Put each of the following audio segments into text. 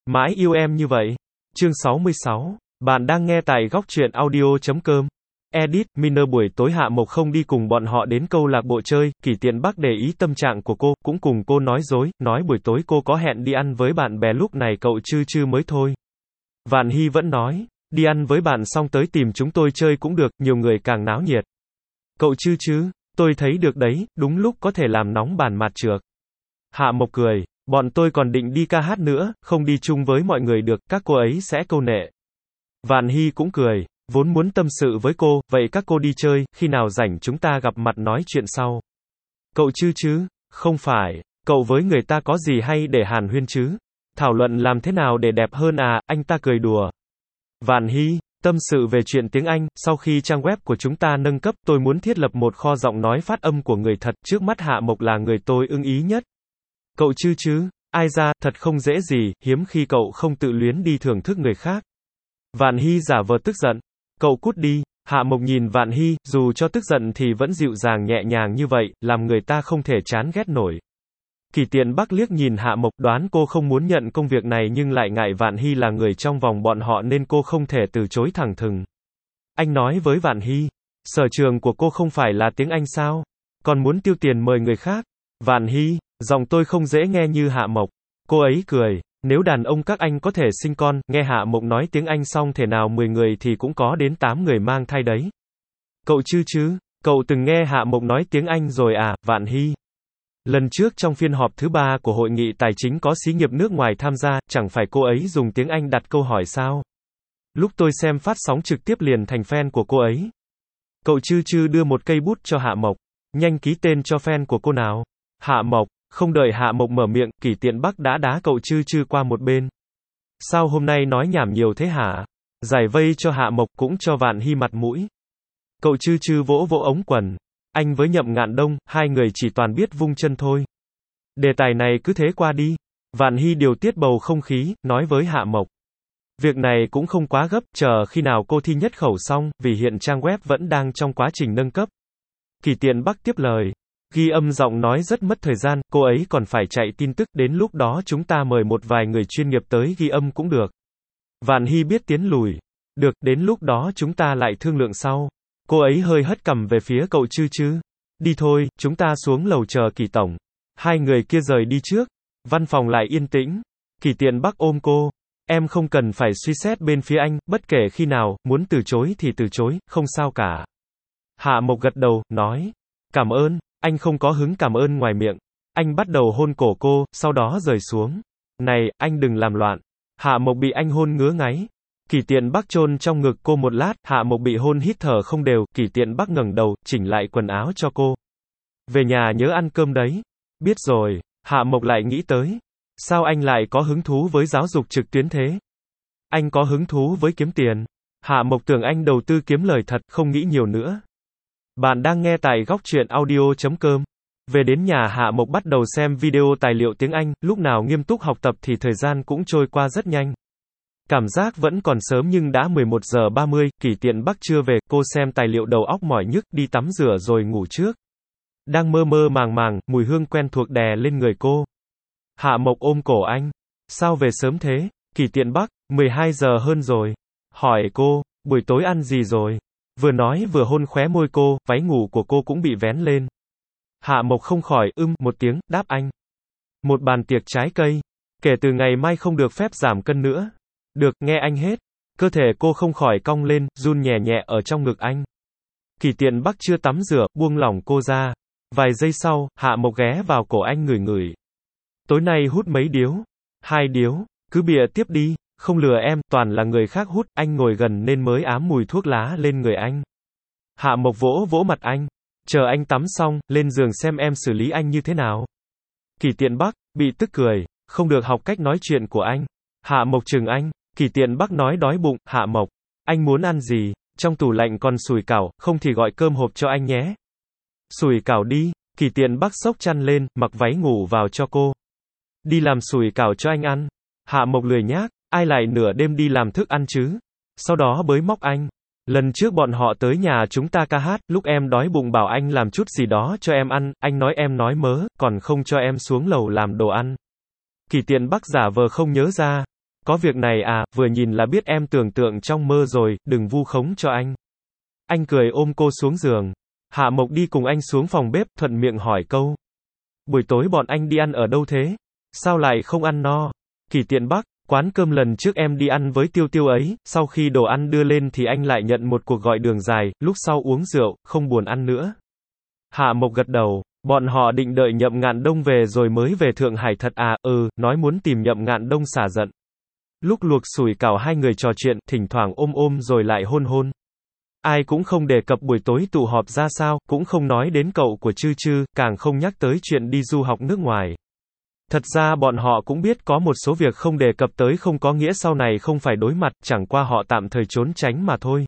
Mãi yêu em như vậy. Chương 66. Bạn đang nghe tại góc truyện audio.com. Edit, Miner buổi tối Hạ Mộc không đi cùng bọn họ đến câu lạc bộ chơi, Kỷ Tiện Bắc để ý tâm trạng của cô, cũng cùng cô nói dối, nói buổi tối cô có hẹn đi ăn với bạn bè lúc này cậu chư mới thôi. Vạn Hy vẫn nói, đi ăn với bạn xong tới tìm chúng tôi chơi cũng được, nhiều người càng náo nhiệt. Cậu chứ, tôi thấy được đấy, đúng lúc có thể làm nóng bàn mạt trược. Hạ Mộc cười, bọn tôi còn định đi ca hát nữa, không đi chung với mọi người được, các cô ấy sẽ câu nệ. Vạn Hy cũng cười, vốn muốn tâm sự với cô, vậy các cô đi chơi, khi nào rảnh chúng ta gặp mặt nói chuyện sau. Cậu chứ, không phải, cậu với người ta có gì hay để hàn huyên chứ? Thảo luận làm thế nào để đẹp hơn à, anh ta cười đùa. Vạn Hy, tâm sự về chuyện tiếng Anh, sau khi trang web của chúng ta nâng cấp, tôi muốn thiết lập một kho giọng nói phát âm của người thật, trước mắt Hạ Mộc là người tôi ưng ý nhất. Cậu chứ, ai ra, thật không dễ gì, hiếm khi cậu không tự luyến đi thưởng thức người khác. Vạn Hy giả vờ tức giận. Cậu cút đi. Hạ Mộc nhìn Vạn Hy, dù cho tức giận thì vẫn dịu dàng nhẹ nhàng như vậy, làm người ta không thể chán ghét nổi. Kỷ Tiện Bắc liếc nhìn Hạ Mộc, đoán cô không muốn nhận công việc này nhưng lại ngại Vạn Hy là người trong vòng bọn họ nên cô không thể từ chối thẳng thừng. Anh nói với Vạn Hy, sở trường của cô không phải là tiếng Anh sao? Còn muốn tiêu tiền mời người khác? Vạn Hy, giọng tôi không dễ nghe như Hạ Mộc. Cô ấy cười, nếu đàn ông các anh có thể sinh con, nghe Hạ Mộc nói tiếng Anh xong thể nào 10 người thì cũng có đến 8 người mang thai đấy. Cậu chứ, cậu từng nghe Hạ Mộc nói tiếng Anh rồi à, Vạn Hy? Lần trước trong phiên họp thứ 3 của hội nghị tài chính có xí nghiệp nước ngoài tham gia, chẳng phải cô ấy dùng tiếng Anh đặt câu hỏi sao? Lúc tôi xem phát sóng trực tiếp liền thành fan của cô ấy. Cậu chứ đưa một cây bút cho Hạ Mộc. Nhanh ký tên cho fan của cô nào. Hạ Mộc, không đợi Hạ Mộc mở miệng, Kỷ Tiện Bắc đã đá cậu chứ qua một bên. Sao hôm nay nói nhảm nhiều thế hả? Giải vây cho Hạ Mộc cũng cho Vạn Hy mặt mũi. Cậu chứ vỗ ống quần. Anh với Nhậm Ngạn Đông, hai người chỉ toàn biết vung chân thôi. Đề tài này cứ thế qua đi. Vạn Hy điều tiết bầu không khí, nói với Hạ Mộc. Việc này cũng không quá gấp, chờ khi nào cô thi nhất khẩu xong, vì hiện trang web vẫn đang trong quá trình nâng cấp. Kỷ Tiện Bắc tiếp lời. Ghi âm giọng nói rất mất thời gian, cô ấy còn phải chạy tin tức, đến lúc đó chúng ta mời một vài người chuyên nghiệp tới ghi âm cũng được. Vạn Hy biết tiến lùi. Được, đến lúc đó chúng ta lại thương lượng sau. Cô ấy hơi hất cằm về phía cậu chứ. Đi thôi, chúng ta xuống lầu chờ Kỷ tổng. Hai người kia rời đi trước. Văn phòng lại yên tĩnh. Kỷ Tiện Bắc ôm cô. Em không cần phải suy xét bên phía anh, bất kể khi nào, muốn từ chối thì từ chối, không sao cả. Hạ Mộc gật đầu, nói. Cảm ơn. Anh không có hứng cảm ơn ngoài miệng. Anh bắt đầu hôn cổ cô, sau đó rời xuống. Này, anh đừng làm loạn. Hạ Mộc bị anh hôn ngứa ngáy. Kỷ Tiện Bắc chôn trong ngực cô một lát, Hạ Mộc bị hôn hít thở không đều, Kỷ Tiện Bắc ngẩng đầu, chỉnh lại quần áo cho cô. Về nhà nhớ ăn cơm đấy. Biết rồi. Hạ Mộc lại nghĩ tới. Sao anh lại có hứng thú với giáo dục trực tuyến thế? Anh có hứng thú với kiếm tiền. Hạ Mộc tưởng anh đầu tư kiếm lời thật, không nghĩ nhiều nữa. Bạn đang nghe tại góc truyện audio.com. Về đến nhà Hạ Mộc bắt đầu xem video tài liệu tiếng Anh, lúc nào nghiêm túc học tập thì thời gian cũng trôi qua rất nhanh. Cảm giác vẫn còn sớm nhưng đã 11 giờ 30, Kỷ Tiện Bắc chưa về, cô xem tài liệu đầu óc mỏi nhức, đi tắm rửa rồi ngủ trước. Đang mơ màng, mùi hương quen thuộc đè lên người cô. Hạ Mộc ôm cổ anh. Sao về sớm thế? Kỷ Tiện Bắc, 12 giờ hơn rồi. Hỏi cô, buổi tối ăn gì rồi? Vừa nói vừa hôn khóe môi cô, váy ngủ của cô cũng bị vén lên. Hạ Mộc không khỏi, một tiếng, đáp anh. Một bàn tiệc trái cây. Kể từ ngày mai không được phép giảm cân nữa. Được, nghe anh hết. Cơ thể cô không khỏi cong lên, run nhẹ nhẹ ở trong ngực anh. Kỷ Tiện Bắc chưa tắm rửa, buông lỏng cô ra. Vài giây sau, Hạ Mộc ghé vào cổ anh ngửi. Tối nay hút mấy điếu? 2 điếu. Cứ bịa tiếp đi. Không lừa em, toàn là người khác hút, anh ngồi gần nên mới ám mùi thuốc lá lên người anh. Hạ Mộc vỗ mặt anh. Chờ anh tắm xong, lên giường xem em xử lý anh như thế nào. Kỷ Tiện Bắc, bị tức cười. Không được học cách nói chuyện của anh. Hạ Mộc chừng anh. Kỷ Tiện Bắc nói đói bụng. Hạ Mộc, anh muốn ăn gì? Trong tủ lạnh còn sủi cảo, không thì gọi cơm hộp cho anh nhé. Sủi cảo đi. Kỷ Tiện Bắc xốc chăn lên, mặc váy ngủ vào cho cô. Đi làm sủi cảo cho anh ăn. Hạ Mộc lười nhác. Ai lại nửa đêm đi làm thức ăn chứ? Sau đó bới móc anh. Lần trước bọn họ tới nhà chúng ta ca hát, lúc em đói bụng bảo anh làm chút gì đó cho em ăn, anh nói em nói mớ, còn không cho em xuống lầu làm đồ ăn. Kỷ Tiện Bắc giả vờ không nhớ ra. Có việc này à, vừa nhìn là biết em tưởng tượng trong mơ rồi, đừng vu khống cho anh. Anh cười ôm cô xuống giường. Hạ Mộc đi cùng anh xuống phòng bếp, thuận miệng hỏi câu. Buổi tối bọn anh đi ăn ở đâu thế? Sao lại không ăn no? Kỳ Tiện Bắc, quán cơm lần trước em đi ăn với Tiêu Tiêu ấy, sau khi đồ ăn đưa lên thì anh lại nhận một cuộc gọi đường dài, lúc sau uống rượu, không buồn ăn nữa. Hạ Mộc gật đầu, bọn họ định đợi Nhậm Ngạn Đông về rồi mới về Thượng Hải thật à, nói muốn tìm Nhậm Ngạn Đông xả giận. Lúc luộc sủi cảo hai người trò chuyện, thỉnh thoảng ôm ôm rồi lại hôn hôn. Ai cũng không đề cập buổi tối tụ họp ra sao, cũng không nói đến cậu của Chư Chư, càng không nhắc tới chuyện đi du học nước ngoài. Thật ra bọn họ cũng biết có một số việc không đề cập tới không có nghĩa sau này không phải đối mặt, chẳng qua họ tạm thời trốn tránh mà thôi.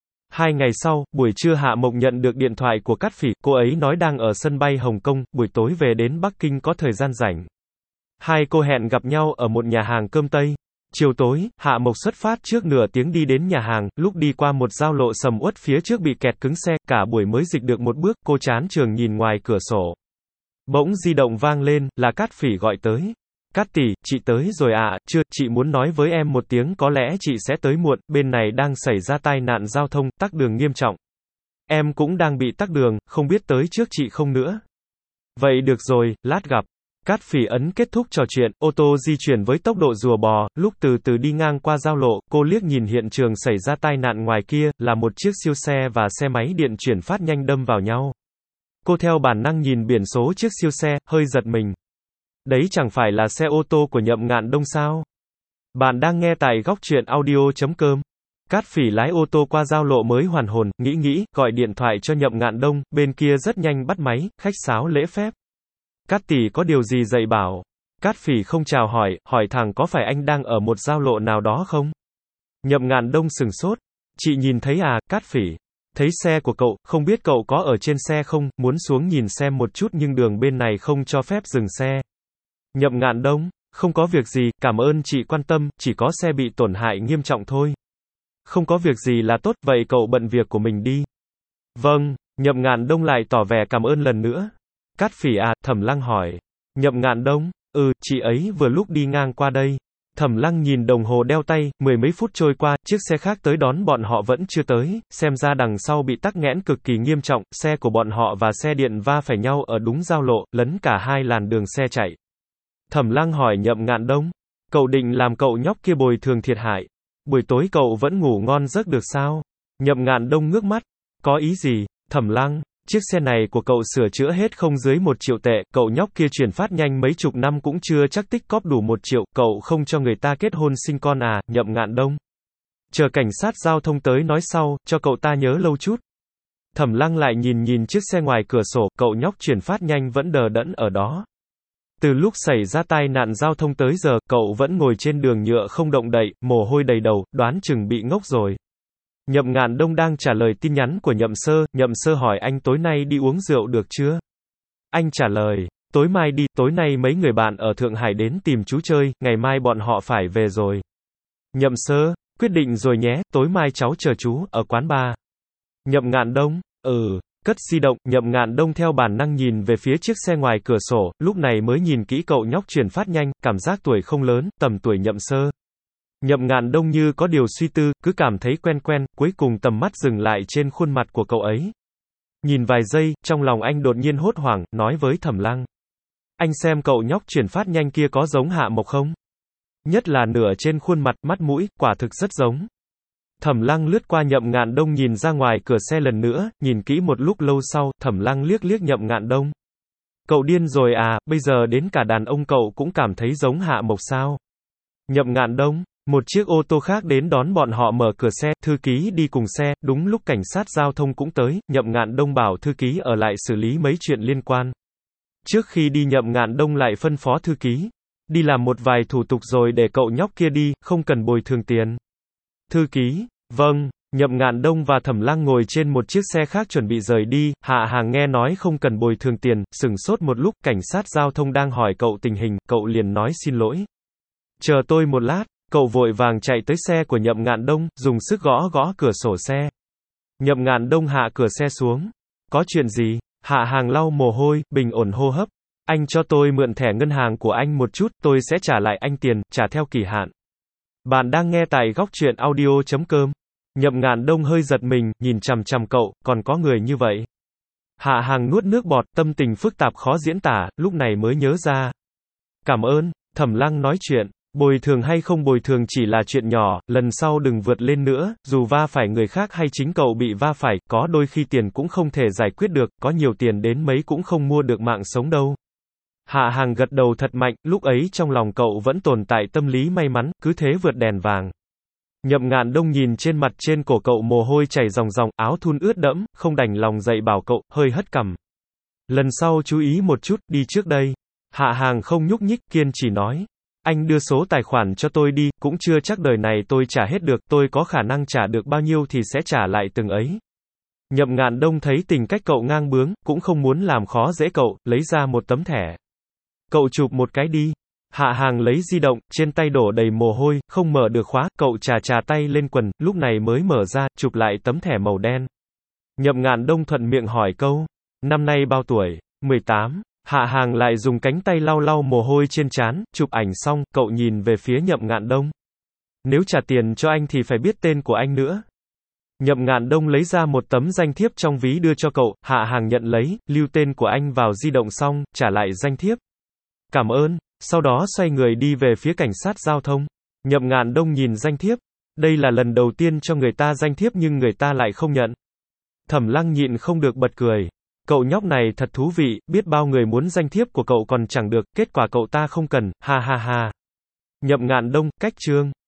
2 ngày sau, buổi trưa Hạ Mộc nhận được điện thoại của Cát Phỉ, cô ấy nói đang ở sân bay Hồng Kông, buổi tối về đến Bắc Kinh có thời gian rảnh. Hai cô hẹn gặp nhau ở một nhà hàng cơm Tây. Chiều tối, Hạ Mộc xuất phát trước nửa tiếng đi đến nhà hàng, lúc đi qua một giao lộ sầm uất phía trước bị kẹt cứng xe, cả buổi mới dịch được một bước, cô chán chường nhìn ngoài cửa sổ. Bỗng di động vang lên, là Cát Phỉ gọi tới. Cát tỷ, chị tới rồi ạ, chưa, chị muốn nói với em một tiếng có lẽ chị sẽ tới muộn, bên này đang xảy ra tai nạn giao thông, tắc đường nghiêm trọng. Em cũng đang bị tắc đường, không biết tới trước chị không nữa. Vậy được rồi, lát gặp. Cát Phỉ ấn kết thúc trò chuyện, ô tô di chuyển với tốc độ rùa bò, lúc từ từ đi ngang qua giao lộ, cô liếc nhìn hiện trường xảy ra tai nạn ngoài kia, là một chiếc siêu xe và xe máy điện chuyển phát nhanh đâm vào nhau. Cô theo bản năng nhìn biển số chiếc siêu xe, hơi giật mình. Đấy chẳng phải là xe ô tô của Nhậm Ngạn Đông sao? Bạn đang nghe tại góc truyện audio.com. Cát Phỉ lái ô tô qua giao lộ mới hoàn hồn, nghĩ, gọi điện thoại cho Nhậm Ngạn Đông, bên kia rất nhanh bắt máy, khách sáo lễ phép. Cát tỷ có điều gì dạy bảo? Cát Phỉ không chào hỏi thẳng có phải anh đang ở một giao lộ nào đó không? Nhậm Ngạn Đông sừng sốt. Chị nhìn thấy à, Cát Phỉ? Thấy xe của cậu, không biết cậu có ở trên xe không, muốn xuống nhìn xem một chút nhưng đường bên này không cho phép dừng xe. Nhậm Ngạn Đông, không có việc gì, cảm ơn chị quan tâm, chỉ có xe bị tổn hại nghiêm trọng thôi. Không có việc gì là tốt, vậy cậu bận việc của mình đi. Vâng, Nhậm Ngạn Đông lại tỏ vẻ cảm ơn lần nữa. Cát Phỉ à, Thẩm Lăng hỏi. Nhậm Ngạn Đông, chị ấy vừa lúc đi ngang qua đây. Thẩm Lăng nhìn đồng hồ đeo tay, 10 mấy phút trôi qua, chiếc xe khác tới đón bọn họ vẫn chưa tới, xem ra đằng sau bị tắc nghẽn cực kỳ nghiêm trọng, xe của bọn họ và xe điện va phải nhau ở đúng giao lộ, lấn cả hai làn đường xe chạy. Thẩm Lăng hỏi Nhậm Ngạn Đông, cậu định làm cậu nhóc kia bồi thường thiệt hại. Buổi tối cậu vẫn ngủ ngon giấc được sao? Nhậm Ngạn Đông ngước mắt, có ý gì? Thẩm Lăng, chiếc xe này của cậu sửa chữa hết không dưới 1 triệu tệ, cậu nhóc kia chuyển phát nhanh mấy chục năm cũng chưa chắc tích cóp đủ 1 triệu, cậu không cho người ta kết hôn sinh con à, Nhậm Ngạn Đông. Chờ cảnh sát giao thông tới nói sau, cho cậu ta nhớ lâu chút. Thẩm Lăng lại nhìn chiếc xe ngoài cửa sổ, cậu nhóc chuyển phát nhanh vẫn đờ đẫn ở đó. Từ lúc xảy ra tai nạn giao thông tới giờ, cậu vẫn ngồi trên đường nhựa không động đậy, mồ hôi đầy đầu, đoán chừng bị ngốc rồi. Nhậm Ngạn Đông đang trả lời tin nhắn của Nhậm Sơ hỏi anh tối nay đi uống rượu được chưa? Anh trả lời, tối mai đi, tối nay mấy người bạn ở Thượng Hải đến tìm chú chơi, ngày mai bọn họ phải về rồi. Nhậm Sơ, quyết định rồi nhé, tối mai cháu chờ chú, ở quán bar. Nhậm Ngạn Đông, cất di động, Nhậm Ngạn Đông theo bản năng nhìn về phía chiếc xe ngoài cửa sổ, lúc này mới nhìn kỹ cậu nhóc chuyển phát nhanh, cảm giác tuổi không lớn, tầm tuổi Nhậm Sơ. Nhậm Ngạn Đông như có điều suy tư, cứ cảm thấy quen, cuối cùng tầm mắt dừng lại trên khuôn mặt của cậu ấy. Nhìn vài giây, trong lòng anh đột nhiên hốt hoảng, nói với Thẩm Lăng. Anh xem cậu nhóc chuyển phát nhanh kia có giống Hạ Mộc không? Nhất là nửa trên khuôn mặt, mắt mũi, quả thực rất giống. Thẩm Lăng lướt qua Nhậm Ngạn Đông nhìn ra ngoài cửa xe lần nữa, nhìn kỹ một lúc lâu sau, Thẩm Lăng liếc Nhậm Ngạn Đông. Cậu điên rồi à, bây giờ đến cả đàn ông cậu cũng cảm thấy giống Hạ Mộc sao? Nhậm Ngạn Đông, một chiếc ô tô khác đến đón bọn họ mở cửa xe, thư ký đi cùng xe, đúng lúc cảnh sát giao thông cũng tới, Nhậm Ngạn Đông bảo thư ký ở lại xử lý mấy chuyện liên quan. Trước khi đi Nhậm Ngạn Đông lại phân phó thư ký, đi làm một vài thủ tục rồi để cậu nhóc kia đi, không cần bồi thường tiền. Thư ký, vâng. Nhậm Ngạn Đông và Thẩm Lăng ngồi trên một chiếc xe khác chuẩn bị rời đi, Hạ Hàng nghe nói không cần bồi thường tiền, sửng sốt một lúc, cảnh sát giao thông đang hỏi cậu tình hình, cậu liền nói xin lỗi. Chờ tôi một lát, cậu vội vàng chạy tới xe của Nhậm Ngạn Đông, dùng sức gõ cửa sổ xe. Nhậm Ngạn Đông hạ cửa xe xuống. Có chuyện gì? Hạ Hàng lau mồ hôi, bình ổn hô hấp. Anh cho tôi mượn thẻ ngân hàng của anh một chút, tôi sẽ trả lại anh tiền, trả theo kỳ hạn. Bạn đang nghe tại góc truyện audio.com. Nhậm Ngạn Đông hơi giật mình, nhìn chằm chằm cậu, còn có người như vậy. Hạ Hàng nuốt nước bọt, tâm tình phức tạp khó diễn tả, lúc này mới nhớ ra. Cảm ơn, Thẩm Lăng nói chuyện. Bồi thường hay không bồi thường chỉ là chuyện nhỏ, lần sau đừng vượt lên nữa, dù va phải người khác hay chính cậu bị va phải, có đôi khi tiền cũng không thể giải quyết được, có nhiều tiền đến mấy cũng không mua được mạng sống đâu. Hạ Hàng gật đầu thật mạnh, lúc ấy trong lòng cậu vẫn tồn tại tâm lý may mắn, cứ thế vượt đèn vàng. Nhậm Ngạn Đông nhìn trên mặt trên cổ cậu mồ hôi chảy ròng ròng, áo thun ướt đẫm, không đành lòng dạy bảo cậu, hơi hất cằm. Lần sau chú ý một chút, đi trước đây. Hạ Hàng không nhúc nhích, kiên trì nói. Anh đưa số tài khoản cho tôi đi, cũng chưa chắc đời này tôi trả hết được, tôi có khả năng trả được bao nhiêu thì sẽ trả lại từng ấy. Nhậm Ngạn Đông thấy tình cách cậu ngang bướng, cũng không muốn làm khó dễ cậu, lấy ra một tấm thẻ. Cậu chụp một cái đi. Hạ Hàng lấy di động, trên tay đổ đầy mồ hôi, không mở được khóa, cậu chà tay lên quần, lúc này mới mở ra, chụp lại tấm thẻ màu đen. Nhậm Ngạn Đông thuận miệng hỏi câu, năm nay bao tuổi? 18. Hạ Hàng lại dùng cánh tay lau lau mồ hôi trên trán, chụp ảnh xong, cậu nhìn về phía Nhậm Ngạn Đông. Nếu trả tiền cho anh thì phải biết tên của anh nữa. Nhậm Ngạn Đông lấy ra một tấm danh thiếp trong ví đưa cho cậu, Hạ Hàng nhận lấy, lưu tên của anh vào di động xong, trả lại danh thiếp. Cảm ơn, sau đó xoay người đi về phía cảnh sát giao thông. Nhậm Ngạn Đông nhìn danh thiếp. Đây là lần đầu tiên cho người ta danh thiếp nhưng người ta lại không nhận. Thẩm Lăng nhịn không được bật cười. Cậu nhóc này thật thú vị, biết bao người muốn danh thiếp của cậu còn chẳng được, kết quả cậu ta không cần, ha ha ha. Nhậm Ngạn Đông, cách chương.